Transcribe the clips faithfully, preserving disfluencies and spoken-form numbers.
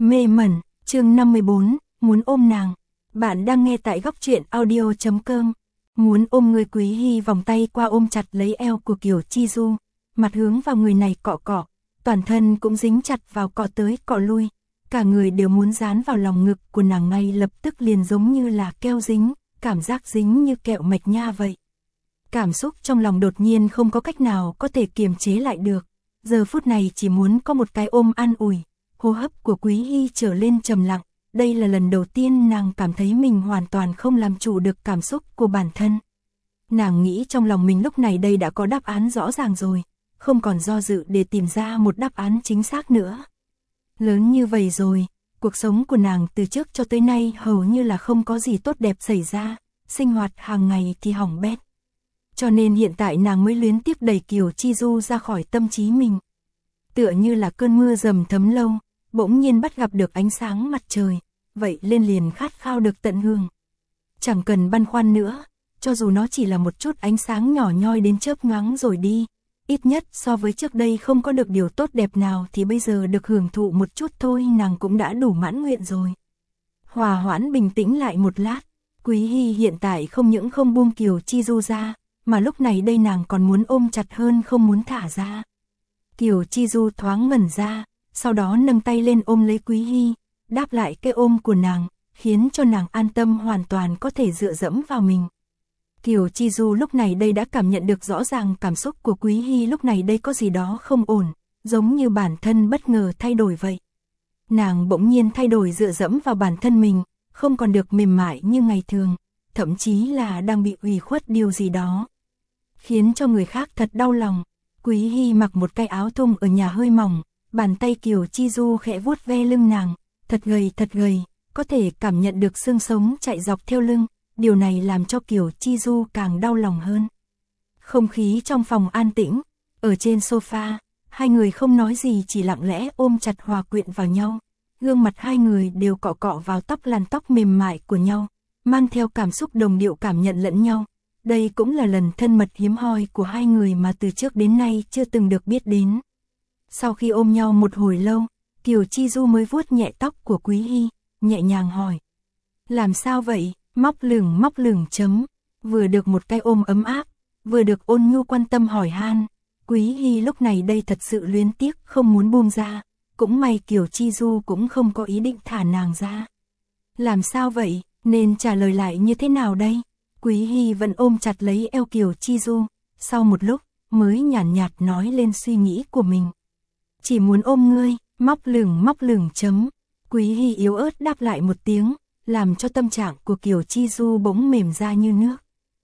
Mê mẩn, chương năm mươi bốn, muốn ôm nàng. Bạn đang nghe tại góc truyện audio chấm com. Muốn ôm người Quý Hy vòng tay qua ôm chặt lấy eo của Kiều Chi Du, mặt hướng vào người này cọ cọ, toàn thân cũng dính chặt vào cọ tới cọ lui, cả người đều muốn dán vào lòng ngực của nàng ngay lập tức liền giống như là keo dính, cảm giác dính như kẹo mạch nha vậy. Cảm xúc trong lòng đột nhiên không có cách nào có thể kiềm chế lại được, giờ phút này chỉ muốn có một cái ôm an ủi. Hô hấp của Quý Hy trở lên trầm lặng, đây là lần đầu tiên nàng cảm thấy mình hoàn toàn không làm chủ được cảm xúc của bản thân. Nàng nghĩ trong lòng mình lúc này đây đã có đáp án rõ ràng rồi, không còn do dự để tìm ra một đáp án chính xác nữa. Lớn như vậy rồi, cuộc sống của nàng từ trước cho tới nay hầu như là không có gì tốt đẹp xảy ra, sinh hoạt hàng ngày thì hỏng bét. Cho nên hiện tại nàng mới luyến tiếc đẩy Kiều Chi Du ra khỏi tâm trí mình. Tựa như là cơn mưa dầm thấm lâu, bỗng nhiên bắt gặp được ánh sáng mặt trời, vậy lên liền khát khao được tận hưởng. Chẳng cần băn khoăn nữa, cho dù nó chỉ là một chút ánh sáng nhỏ nhoi đến chớp nhoáng rồi đi, ít nhất so với trước đây không có được điều tốt đẹp nào thì bây giờ được hưởng thụ một chút thôi nàng cũng đã đủ mãn nguyện rồi. Hòa hoãn bình tĩnh lại một lát, Quý Hy hiện tại không những không buông Kiều Chi Du ra, mà lúc này đây nàng còn muốn ôm chặt hơn không muốn thả ra. Kiều Chi Du thoáng ngẩn ra, sau đó nâng tay lên ôm lấy Quý Hy, đáp lại cái ôm của nàng, khiến cho nàng an tâm hoàn toàn có thể dựa dẫm vào mình. Kiều Chi Du lúc này đây đã cảm nhận được rõ ràng cảm xúc của Quý Hy lúc này đây có gì đó không ổn, giống như bản thân bất ngờ thay đổi vậy. Nàng bỗng nhiên thay đổi dựa dẫm vào bản thân mình, không còn được mềm mại như ngày thường, thậm chí là đang bị ủy khuất điều gì đó. Khiến cho người khác thật đau lòng. Quý Hy mặc một cái áo thun ở nhà hơi mỏng, bàn tay Kiều Chi Du khẽ vuốt ve lưng nàng, thật gầy thật gầy, có thể cảm nhận được xương sống chạy dọc theo lưng, điều này làm cho Kiều Chi Du càng đau lòng hơn. Không khí trong phòng an tĩnh, ở trên sofa, hai người không nói gì chỉ lặng lẽ ôm chặt hòa quyện vào nhau, gương mặt hai người đều cọ cọ vào tóc làn tóc mềm mại của nhau, mang theo cảm xúc đồng điệu cảm nhận lẫn nhau. Đây cũng là lần thân mật hiếm hoi của hai người mà từ trước đến nay chưa từng được biết đến. Sau khi ôm nhau một hồi lâu, Kiều Chi Du mới vuốt nhẹ tóc của Quý Hy, nhẹ nhàng hỏi. Làm sao vậy? Móc lửng móc lửng chấm. Vừa được một cái ôm ấm áp, vừa được ôn nhu quan tâm hỏi han. Quý Hy lúc này đây thật sự luyến tiếc không muốn buông ra. Cũng may Kiều Chi Du cũng không có ý định thả nàng ra. Làm sao vậy? Nên trả lời lại như thế nào đây? Quý Hy vẫn ôm chặt lấy eo Kiều Chi Du, sau một lúc, mới nhàn nhạt, nhạt nói lên suy nghĩ của mình. Chỉ muốn ôm ngươi, móc lửng móc lửng chấm. Quý Hy yếu ớt đáp lại một tiếng, làm cho tâm trạng của Kiều Chi Du bỗng mềm ra như nước.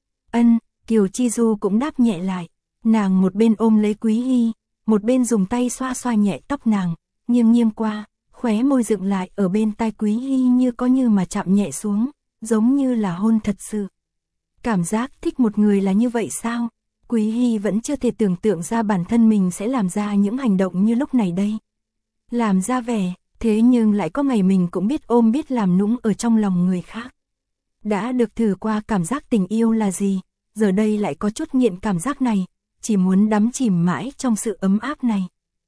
Ân, Kiều Chi Du cũng đáp nhẹ lại, nàng một bên ôm lấy Quý Hy, một bên dùng tay xoa xoa nhẹ tóc nàng, nghiêng nghiêng qua, khóe môi dựng lại ở bên tai Quý Hy như có như mà chạm nhẹ xuống, giống như là hôn thật sự. Cảm giác thích một người là như vậy sao? Quý Hy vẫn chưa thể tưởng tượng ra bản thân mình sẽ làm ra những hành động như lúc này đây. Làm ra vẻ, thế nhưng lại có ngày mình cũng biết ôm biết làm nũng ở trong lòng người khác. Đã được thử qua cảm giác tình yêu là gì, giờ đây lại có chút nghiện cảm giác này, chỉ muốn đắm chìm mãi trong sự ấm áp này.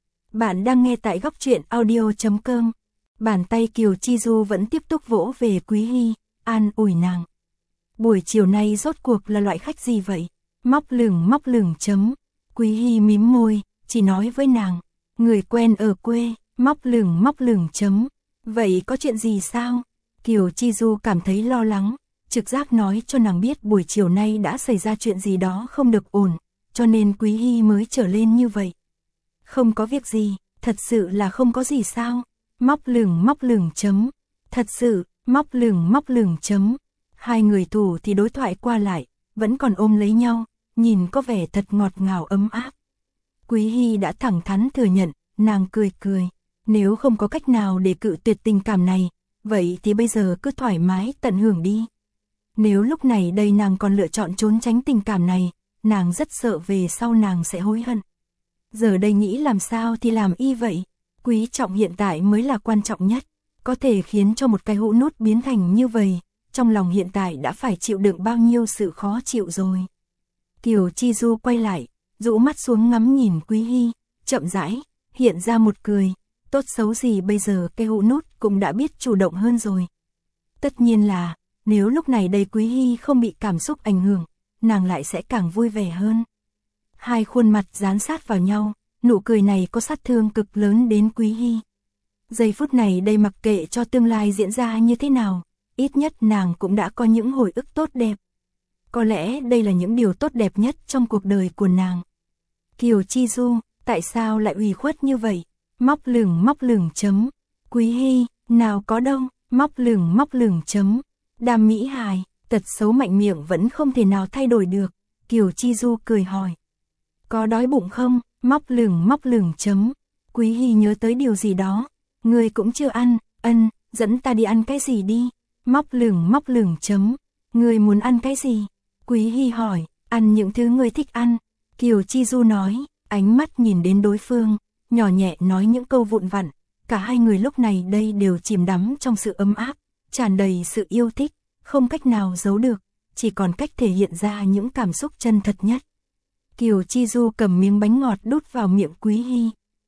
Bạn đang nghe tại góc truyện audio chấm com. Bàn tay Kiều Chi Du vẫn tiếp tục vỗ về Quý Hy, an ủi nàng. Buổi chiều nay rốt cuộc là loại khách gì vậy? Móc lửng móc lửng chấm. Quý Hy mím môi, chỉ nói với nàng. Người quen ở quê, móc lửng móc lửng chấm. Vậy có chuyện gì sao? Kiều Chi Du cảm thấy lo lắng, trực giác nói cho nàng biết buổi chiều nay đã xảy ra chuyện gì đó không được ổn, cho nên Quý Hy mới trở lên như vậy. Không có việc gì, thật sự là không có gì sao? Móc lửng móc lửng chấm. Thật sự, móc lửng móc lửng chấm. Hai người thủ thì đối thoại qua lại, vẫn còn ôm lấy nhau, nhìn có vẻ thật ngọt ngào ấm áp. Quý Hy đã thẳng thắn thừa nhận, nàng cười cười, nếu không có cách nào để cự tuyệt tình cảm này, vậy thì bây giờ cứ thoải mái tận hưởng đi. Nếu lúc này đây nàng còn lựa chọn trốn tránh tình cảm này, nàng rất sợ về sau nàng sẽ hối hận. Giờ đây nghĩ làm sao thì làm y vậy, quý trọng hiện tại mới là quan trọng nhất, có thể khiến cho một cái hũ nút biến thành như vậy. Trong lòng hiện tại đã phải chịu đựng bao nhiêu sự khó chịu rồi. Kiều Chi Du quay lại, rũ mắt xuống ngắm nhìn Quý Hy, chậm rãi, hiện ra một cười, tốt xấu gì bây giờ cái hũ nút cũng đã biết chủ động hơn rồi. Tất nhiên là, nếu lúc này đây Quý Hy không bị cảm xúc ảnh hưởng, nàng lại sẽ càng vui vẻ hơn. Hai khuôn mặt dán sát vào nhau, nụ cười này có sát thương cực lớn đến Quý Hy. Giây phút này đây mặc kệ cho tương lai diễn ra như thế nào, ít nhất nàng cũng đã có những hồi ức tốt đẹp. Có lẽ đây là những điều tốt đẹp nhất trong cuộc đời của nàng. Kiều Chi Du, tại sao lại ủy khuất như vậy? Móc lửng móc lửng chấm. Quý Hy, nào có đâu, móc lửng móc lửng chấm. Đàm Mỹ Hài, tật xấu mạnh miệng vẫn không thể nào thay đổi được. Kiều Chi Du cười hỏi. Có đói bụng không? Móc lửng móc lửng chấm. Quý Hy nhớ tới điều gì đó. Người cũng chưa ăn, ân, dẫn ta đi ăn cái gì đi. Móc lửng móc lửng chấm. Người muốn ăn cái gì? Quý Hy hỏi, ăn những thứ người thích ăn. Kiều Chi Du nói, ánh mắt nhìn đến đối phương, nhỏ nhẹ nói những câu vụn vặn. Cả hai người lúc này đây đều chìm đắm trong sự ấm áp, tràn đầy sự yêu thích, không cách nào giấu được, chỉ còn cách thể hiện ra những cảm xúc chân thật nhất. Kiều Chi Du cầm miếng bánh ngọt đút vào miệng Quý Hy.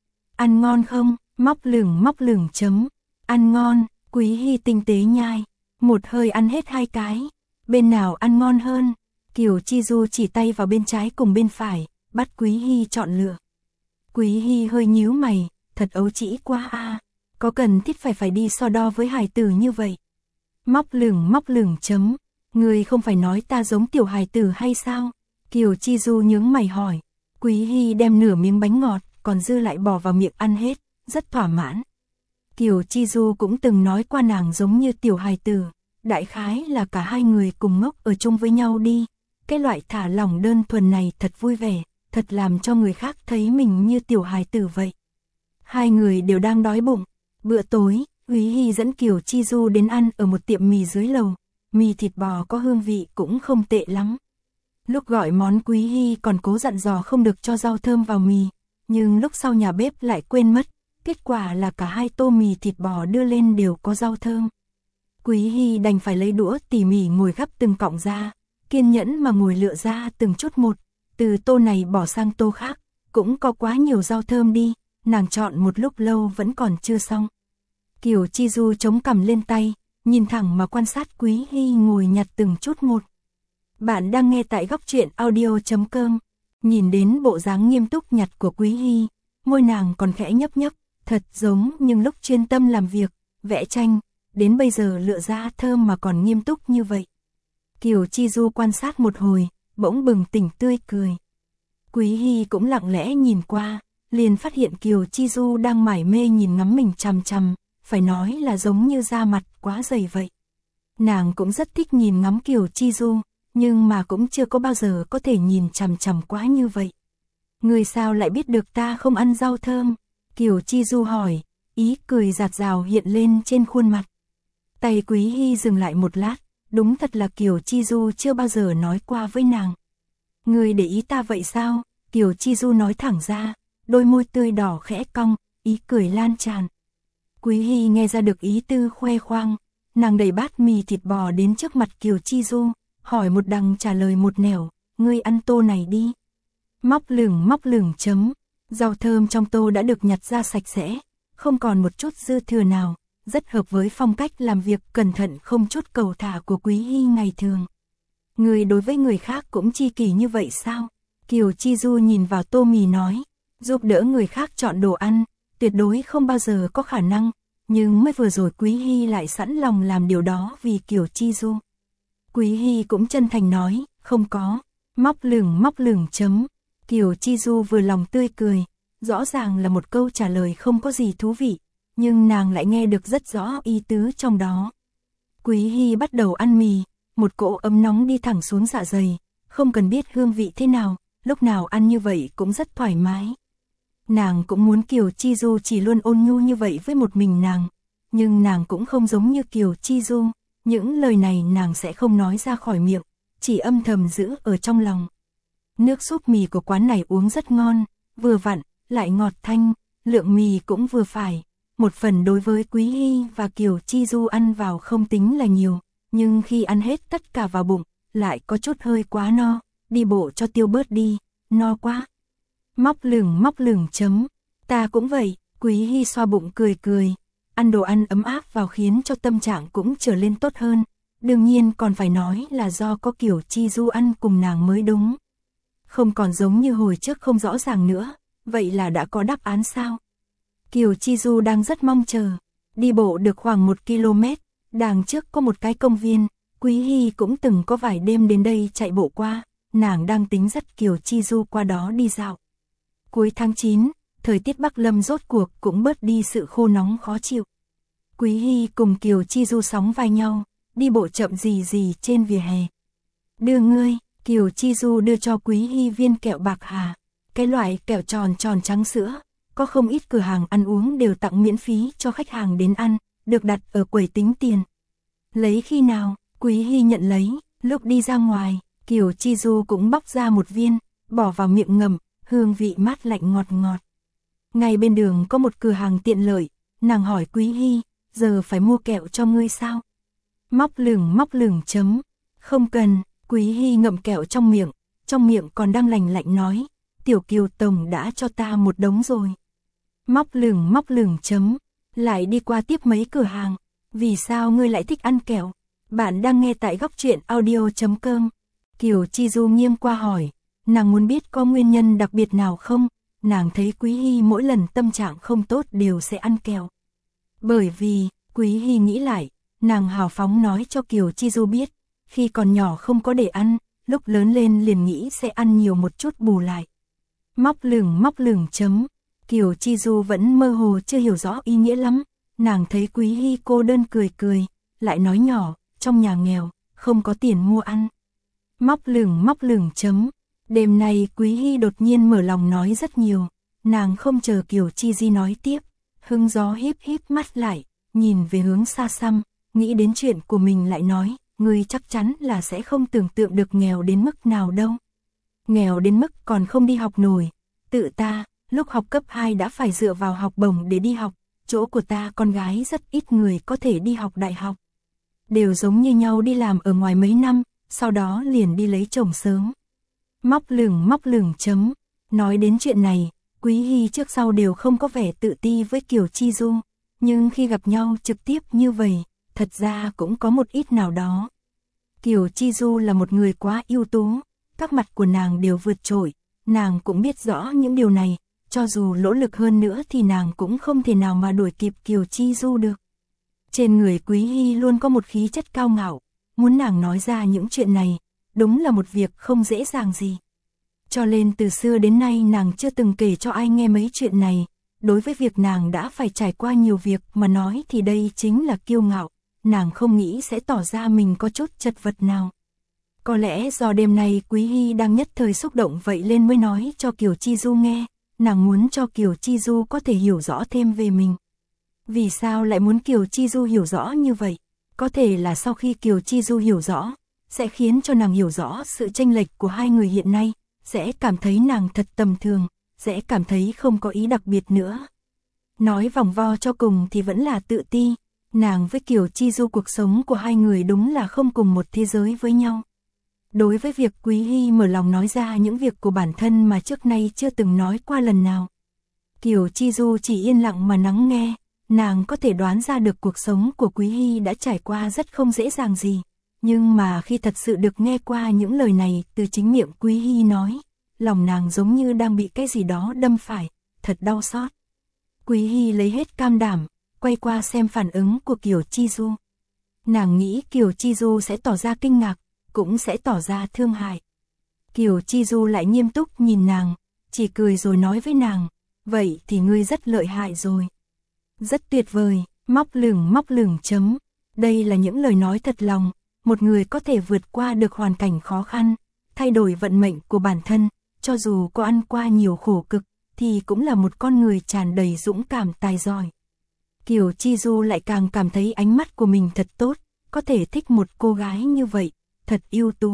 Ăn ngon không? Móc lửng móc lửng chấm. Ăn ngon, Quý Hy tinh tế nhai, một hơi ăn hết hai cái. Bên nào ăn ngon hơn? Kiều Chi Du chỉ tay vào bên trái cùng bên phải, bắt Quý Hy chọn lựa. Quý Hy hơi nhíu mày, thật ấu trĩ quá a, à. Có cần thiết phải phải đi so đo với hài tử như vậy? Móc lửng móc lửng chấm. Người không phải nói ta giống tiểu hài tử hay sao? Kiều Chi Du nhướng mày hỏi. Quý Hy đem nửa miếng bánh ngọt, còn dư lại bỏ vào miệng ăn hết, rất thỏa mãn. Kiều Chi Du cũng từng nói qua nàng giống như tiểu hài tử, đại khái là cả hai người cùng ngốc ở chung với nhau đi. Cái loại thả lỏng đơn thuần này thật vui vẻ, thật làm cho người khác thấy mình như tiểu hài tử vậy. Hai người đều đang đói bụng. Bữa tối, Quý Hy dẫn Kiều Chi Du đến ăn ở một tiệm mì dưới lầu. Mì thịt bò có hương vị cũng không tệ lắm. Lúc gọi món Quý Hy còn cố dặn dò không được cho rau thơm vào mì, nhưng lúc sau nhà bếp lại quên mất. Kết quả là cả hai tô mì thịt bò đưa lên đều có rau thơm. Quý Hy đành phải lấy đũa tỉ mỉ ngồi gắp từng cọng ra, kiên nhẫn mà ngồi lựa ra từng chút một, từ tô này bỏ sang tô khác, cũng có quá nhiều rau thơm đi, nàng chọn một lúc lâu vẫn còn chưa xong. Kiều Chi Du chống cằm lên tay, nhìn thẳng mà quan sát Quý Hy ngồi nhặt từng chút một. Bạn đang nghe tại góc truyện audio chấm com, nhìn đến bộ dáng nghiêm túc nhặt của Quý Hy, môi nàng còn khẽ nhấp nhấp, thật giống nhưng lúc chuyên tâm làm việc, vẽ tranh, đến bây giờ lựa ra thơm mà còn nghiêm túc như vậy. Kiều Chi Du quan sát một hồi, bỗng bừng tỉnh tươi cười. Quý Hy cũng lặng lẽ nhìn qua, liền phát hiện Kiều Chi Du đang mải mê nhìn ngắm mình chằm chằm, phải nói là giống như da mặt quá dày vậy. Nàng cũng rất thích nhìn ngắm Kiều Chi Du, nhưng mà cũng chưa có bao giờ có thể nhìn chằm chằm quá như vậy. Người sao lại biết được ta không ăn rau thơm? Kiều Chi Du hỏi, ý cười giạt rào hiện lên trên khuôn mặt. Tay Quý Hy dừng lại một lát, đúng thật là Kiều Chi Du chưa bao giờ nói qua với nàng. Người để ý ta vậy sao? Kiều Chi Du nói thẳng ra, đôi môi tươi đỏ khẽ cong, ý cười lan tràn. Quý Hy nghe ra được ý tư khoe khoang, nàng đẩy bát mì thịt bò đến trước mặt Kiều Chi Du, hỏi một đằng trả lời một nẻo, ngươi ăn tô này đi. Móc lửng móc lửng chấm, rau thơm trong tô đã được nhặt ra sạch sẽ, không còn một chút dư thừa nào, rất hợp với phong cách làm việc cẩn thận không chút cầu thả của Quý Hy ngày thường. Người đối với người khác cũng chi kỷ như vậy sao? Kiều Chi Du nhìn vào tô mì nói, giúp đỡ người khác chọn đồ ăn, tuyệt đối không bao giờ có khả năng, nhưng mới vừa rồi Quý Hy lại sẵn lòng làm điều đó vì Kiều Chi Du. Quý Hy cũng chân thành nói, không có, móc lửng móc lửng chấm. Kiều Chi Du vừa lòng tươi cười, rõ ràng là một câu trả lời không có gì thú vị, nhưng nàng lại nghe được rất rõ ý tứ trong đó. Quý Hy bắt đầu ăn mì, một cỗ ấm nóng đi thẳng xuống dạ dày, không cần biết hương vị thế nào, lúc nào ăn như vậy cũng rất thoải mái. Nàng cũng muốn Kiều Chi Du chỉ luôn ôn nhu như vậy với một mình nàng, nhưng nàng cũng không giống như Kiều Chi Du, những lời này nàng sẽ không nói ra khỏi miệng, chỉ âm thầm giữ ở trong lòng. Nước súp mì của quán này uống rất ngon, vừa vặn, lại ngọt thanh, lượng mì cũng vừa phải. Một phần đối với Quý Hy và Kiều Chi Du ăn vào không tính là nhiều, nhưng khi ăn hết tất cả vào bụng, lại có chút hơi quá no, đi bộ cho tiêu bớt đi, no quá. Móc lửng móc lửng chấm, ta cũng vậy, Quý Hy xoa bụng cười cười, ăn đồ ăn ấm áp vào khiến cho tâm trạng cũng trở lên tốt hơn. Đương nhiên còn phải nói là do có Kiều Chi Du ăn cùng nàng mới đúng. Không còn giống như hồi trước không rõ ràng nữa, vậy là đã có đáp án sao? Kiều Chi Du đang rất mong chờ, đi bộ được khoảng một ki lô mét, đằng trước có một cái công viên, Quý Hy cũng từng có vài đêm đến đây chạy bộ qua, nàng đang tính dắt Kiều Chi Du qua đó đi dạo. Cuối tháng chín, thời tiết Bắc Lâm rốt cuộc cũng bớt đi sự khô nóng khó chịu. Quý Hy cùng Kiều Chi Du sóng vai nhau, đi bộ chậm rì rì trên vỉa hè. Đưa ngươi, Kiều Chi Du đưa cho Quý Hy viên kẹo bạc hà, cái loại kẹo tròn tròn trắng sữa, có không ít cửa hàng ăn uống đều tặng miễn phí cho khách hàng đến ăn, được đặt ở quầy tính tiền. Lấy khi nào, Quý Hy nhận lấy, lúc đi ra ngoài, Kiều Chi Du cũng bóc ra một viên, bỏ vào miệng ngậm, hương vị mát lạnh ngọt ngọt. Ngay bên đường có một cửa hàng tiện lợi, nàng hỏi Quý Hy, giờ phải mua kẹo cho ngươi sao? Móc lửng móc lửng chấm, không cần, Quý Hy ngậm kẹo trong miệng, trong miệng còn đang lành lạnh nói, tiểu Kiều tổng đã cho ta một đống rồi. Móc lửng móc lửng chấm, lại đi qua tiếp mấy cửa hàng, vì sao ngươi lại thích ăn kẹo? Bạn đang nghe tại góc truyện audio chấm com. Kiều Chi Du nghiêng qua hỏi, nàng muốn biết có nguyên nhân đặc biệt nào không? Nàng thấy Quý Hy mỗi lần tâm trạng không tốt đều sẽ ăn kẹo. Bởi vì, Quý Hy nghĩ lại, nàng hào phóng nói cho Kiều Chi Du biết, khi còn nhỏ không có để ăn, lúc lớn lên liền nghĩ sẽ ăn nhiều một chút bù lại. Móc lửng móc lửng chấm, Kiều Chi Du vẫn mơ hồ chưa hiểu rõ ý nghĩa lắm, nàng thấy Quý Hy cô đơn cười cười, lại nói nhỏ, trong nhà nghèo, không có tiền mua ăn. Móc lửng móc lửng chấm, đêm nay Quý Hy đột nhiên mở lòng nói rất nhiều, nàng không chờ Kiều Chi Di nói tiếp, hứng gió híp híp mắt lại, nhìn về hướng xa xăm, nghĩ đến chuyện của mình lại nói, ngươi chắc chắn là sẽ không tưởng tượng được nghèo đến mức nào đâu. Nghèo đến mức còn không đi học nổi, tự ta, lúc học cấp hai đã phải dựa vào học bổng để đi học, chỗ của ta con gái rất ít người có thể đi học đại học. Đều giống như nhau đi làm ở ngoài mấy năm, sau đó liền đi lấy chồng sớm. Móc lửng móc lửng chấm, nói đến chuyện này, Quý Hy trước sau đều không có vẻ tự ti với Kiều Chi Du, nhưng khi gặp nhau trực tiếp như vậy, thật ra cũng có một ít nào đó. Kiều Chi Du là một người quá ưu tú, các mặt của nàng đều vượt trội, nàng cũng biết rõ những điều này, cho dù nỗ lực hơn nữa thì nàng cũng không thể nào mà đuổi kịp Kiều Chi Du được. Trên người Quý Hy luôn có một khí chất cao ngạo, muốn nàng nói ra những chuyện này, đúng là một việc không dễ dàng gì. Cho nên từ xưa đến nay nàng chưa từng kể cho ai nghe mấy chuyện này, đối với việc nàng đã phải trải qua nhiều việc mà nói thì đây chính là kiêu ngạo, nàng không nghĩ sẽ tỏ ra mình có chút chật vật nào. Có lẽ do đêm nay Quý Hy đang nhất thời xúc động vậy nên mới nói cho Kiều Chi Du nghe, nàng muốn cho Kiều Chi Du có thể hiểu rõ thêm về mình. Vì sao lại muốn Kiều Chi Du hiểu rõ như vậy? Có thể là sau khi Kiều Chi Du hiểu rõ, sẽ khiến cho nàng hiểu rõ sự chênh lệch của hai người hiện nay, sẽ cảm thấy nàng thật tầm thường, sẽ cảm thấy không có ý đặc biệt nữa. Nói vòng vo cho cùng thì vẫn là tự ti, nàng với Kiều Chi Du cuộc sống của hai người đúng là không cùng một thế giới với nhau. Đối với việc Quý Hy mở lòng nói ra những việc của bản thân mà trước nay chưa từng nói qua lần nào, Kiều Chi Du chỉ yên lặng mà lắng nghe, nàng có thể đoán ra được cuộc sống của Quý Hy đã trải qua rất không dễ dàng gì, nhưng mà khi thật sự được nghe qua những lời này từ chính miệng Quý Hy nói, lòng nàng giống như đang bị cái gì đó đâm phải, thật đau xót. Quý Hy lấy hết can đảm, quay qua xem phản ứng của Kiều Chi Du. Nàng nghĩ Kiều Chi Du sẽ tỏ ra kinh ngạc, cũng sẽ tỏ ra thương hại. Kiều Chi Du lại nghiêm túc nhìn nàng, chỉ cười rồi nói với nàng, vậy thì ngươi rất lợi hại rồi. Rất tuyệt vời, móc lửng móc lửng chấm. Đây là những lời nói thật lòng, một người có thể vượt qua được hoàn cảnh khó khăn, thay đổi vận mệnh của bản thân, cho dù có ăn qua nhiều khổ cực, thì cũng là một con người tràn đầy dũng cảm tài giỏi. Kiều Chi Du lại càng cảm thấy ánh mắt của mình thật tốt, có thể thích một cô gái như vậy, thật ưu tú.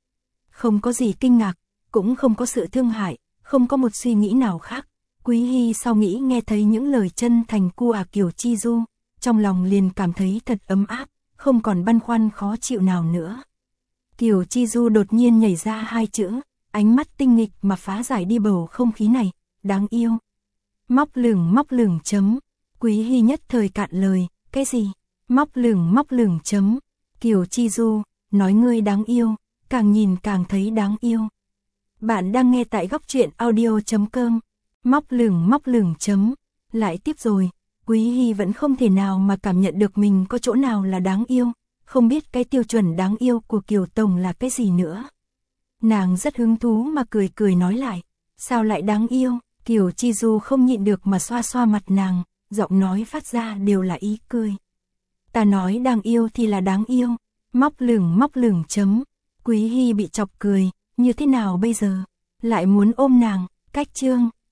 Không có gì kinh ngạc, cũng không có sự thương hại, không có một suy nghĩ nào khác. Quý Hy sau nghĩ nghe thấy những lời chân thành của Kiều Chi Du, trong lòng liền cảm thấy thật ấm áp, không còn băn khoăn khó chịu nào nữa. Kiều Chi Du đột nhiên nhảy ra hai chữ, ánh mắt tinh nghịch mà phá giải đi bầu không khí này, đáng yêu. Móc lửng móc lửng chấm, Quý Hy nhất thời cạn lời, cái gì? Móc lửng móc lửng chấm. Kiều Chi Du, nói ngươi đáng yêu, càng nhìn càng thấy đáng yêu. Bạn đang nghe tại góc truyện audio.com. Móc lửng móc lửng chấm. Lại tiếp rồi, Quý Hy vẫn không thể nào mà cảm nhận được mình có chỗ nào là đáng yêu, không biết cái tiêu chuẩn đáng yêu của Kiều Tổng là cái gì nữa. Nàng rất hứng thú mà cười cười nói lại, sao lại đáng yêu? Kiều Chi Du không nhịn được mà xoa xoa mặt nàng, giọng nói phát ra đều là ý cười. Ta nói đáng yêu thì là đáng yêu, móc lửng móc lửng chấm. Quý Hy bị chọc cười, như thế nào bây giờ? Lại muốn ôm nàng, cách chương.